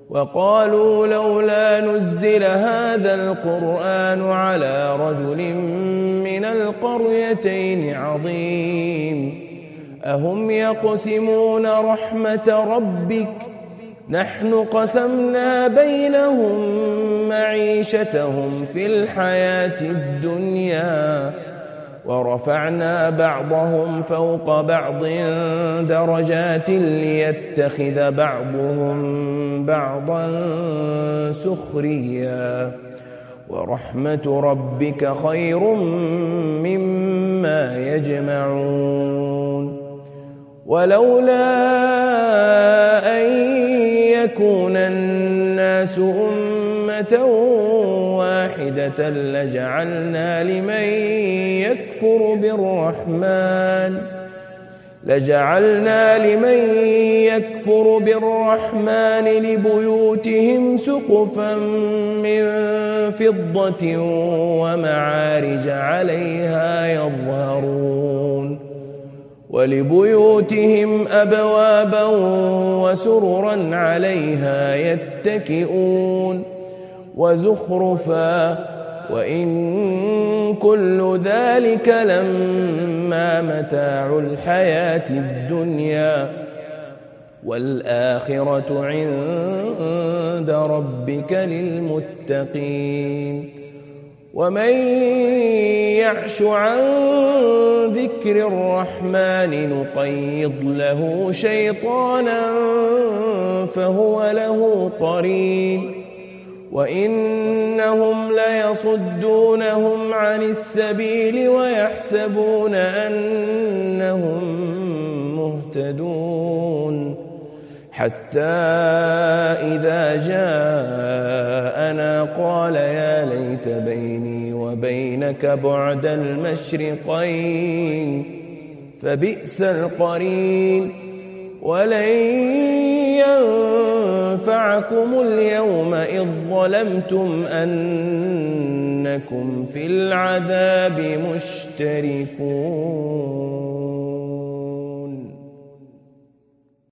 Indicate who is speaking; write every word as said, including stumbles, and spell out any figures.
Speaker 1: وقالوا لولا نزل هذا القرآن على رجل من القريتين عظيم أهم يقسمون رحمة ربك نحن قسمنا بينهم معيشتهم في الحياة الدنيا ورفعنا بعضهم فوق بعض درجات ليتخذ بعضهم بعضا سخريا ورحمة ربك خير مما يجمعون ولولا أن يكون الناس أمة واحدة لجعلنا لمن يكفر بالرحمن لجعلنا لمن يكفر بالرحمن لبيوتهم سقفا من فضة ومعارج عليها يظهرون ولبيوتهم أبوابا وسررا عليها يتكئون وزخرفا وإن كل ذلك لما متاع الحياة الدنيا والآخرة عند ربك للمتقين ومن يعش عن ذكر الرحمن نقيض له شيطانا فهو له قرين وإنهم ليصدونهم عن السبيل ويحسبون أنهم مهتدون حتى إذا جاءنا قال يا ليت بيني وبينك بعد المشرقين فبئس القرين ولن ينفعكم اليوم إذ ظلمتم أنكم في العذاب مشتركون.